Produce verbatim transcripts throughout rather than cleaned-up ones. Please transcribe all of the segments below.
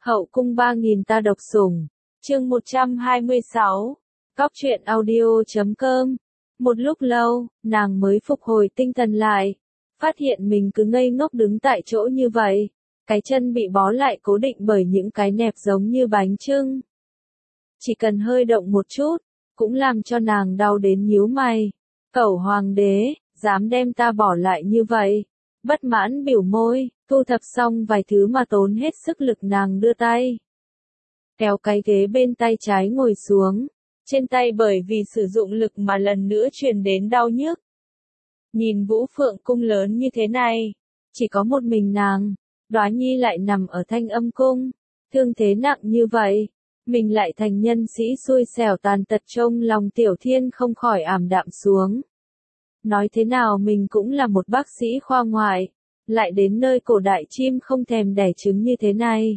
Hậu cung ba nghìn ta độc sủng, chương một trăm hai mươi sáu, Cóc truyện audio chấm com. Một lúc lâu, nàng mới phục hồi tinh thần lại, phát hiện mình cứ ngây ngốc đứng tại chỗ như vậy, cái chân bị bó lại cố định bởi những cái nẹp giống như bánh chưng. Chỉ cần hơi động một chút, cũng làm cho nàng đau đến nhíu mày. Cẩu hoàng đế, dám đem ta bỏ lại như vậy. Bất mãn biểu môi, thu thập xong vài thứ mà tốn hết sức lực nàng đưa tay. Kéo cái ghế bên tay trái ngồi xuống, trên tay bởi vì sử dụng lực mà lần nữa truyền đến đau nhức. Nhìn Vũ Phượng cung lớn như thế này, chỉ có một mình nàng, Đóa Nhi lại nằm ở Thanh Âm cung, thương thế nặng như vậy, mình lại thành nhân sĩ xui xẻo tàn tật, trông lòng Tiểu Thiên không khỏi ảm đạm xuống. Nói thế nào mình cũng là một bác sĩ khoa ngoại, lại đến nơi cổ đại chim không thèm đẻ trứng như thế này.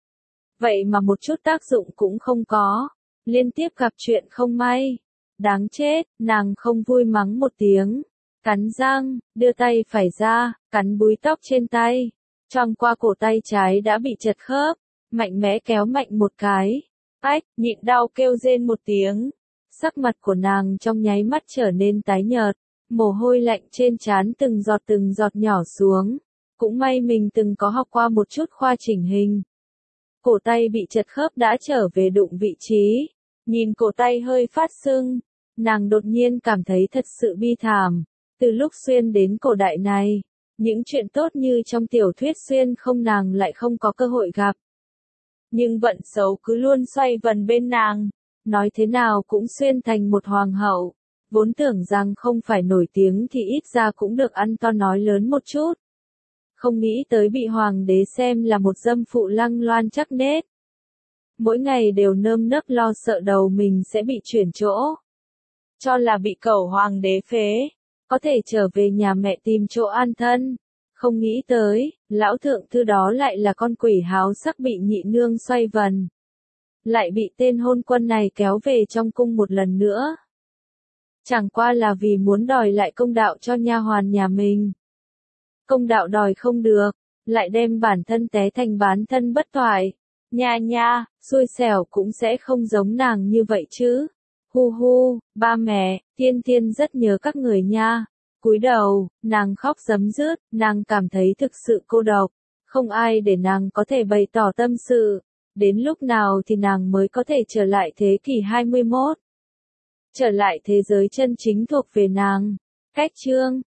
Vậy mà một chút tác dụng cũng không có, liên tiếp gặp chuyện không may. Đáng chết, nàng không vui mắng một tiếng, cắn răng, đưa tay phải ra, cắn búi tóc trên tay. Trong qua cổ tay trái đã bị chật khớp, mạnh mẽ kéo mạnh một cái. Ách, nhịn đau kêu rên một tiếng. Sắc mặt của nàng trong nháy mắt trở nên tái nhợt, mồ hôi lạnh trên trán từng giọt từng giọt nhỏ xuống. Cũng may mình từng có học qua một chút khoa chỉnh hình. Cổ tay bị chật khớp đã trở về đụng vị trí. Nhìn cổ tay hơi phát sưng, nàng đột nhiên cảm thấy thật sự bi thảm. Từ lúc xuyên đến cổ đại này, những chuyện tốt như trong tiểu thuyết xuyên không nàng lại không có cơ hội gặp. Nhưng vận xấu cứ luôn xoay vần bên nàng, nói thế nào cũng xuyên thành một hoàng hậu. Vốn tưởng rằng không phải nổi tiếng thì ít ra cũng được ăn to nói lớn một chút. Không nghĩ tới bị hoàng đế xem là một dâm phụ lăng loan chắc nết. Mỗi ngày đều nơm nớp lo sợ đầu mình sẽ bị chuyển chỗ. Cho là bị cẩu hoàng đế phế, có thể trở về nhà mẹ tìm chỗ an thân. Không nghĩ tới, lão thượng thư đó lại là con quỷ háo sắc bị nhị nương xoay vần. Lại bị tên hôn quân này kéo về trong cung một lần nữa. Chẳng qua là vì muốn đòi lại công đạo cho nha hoàn nhà mình. Công đạo đòi không được, lại đem bản thân té thành bán thân bất toại. Nha nha, xui xẻo cũng sẽ không giống nàng như vậy chứ. Hu hu, ba mẹ, Thiên Thiên rất nhớ các người nha. Cúi đầu, nàng khóc rấm rứt, nàng cảm thấy thực sự cô độc. Không ai để nàng có thể bày tỏ tâm sự. Đến lúc nào thì nàng mới có thể trở lại thế kỷ hai mươi mốt. Trở lại thế giới chân chính thuộc về nàng. Cách chương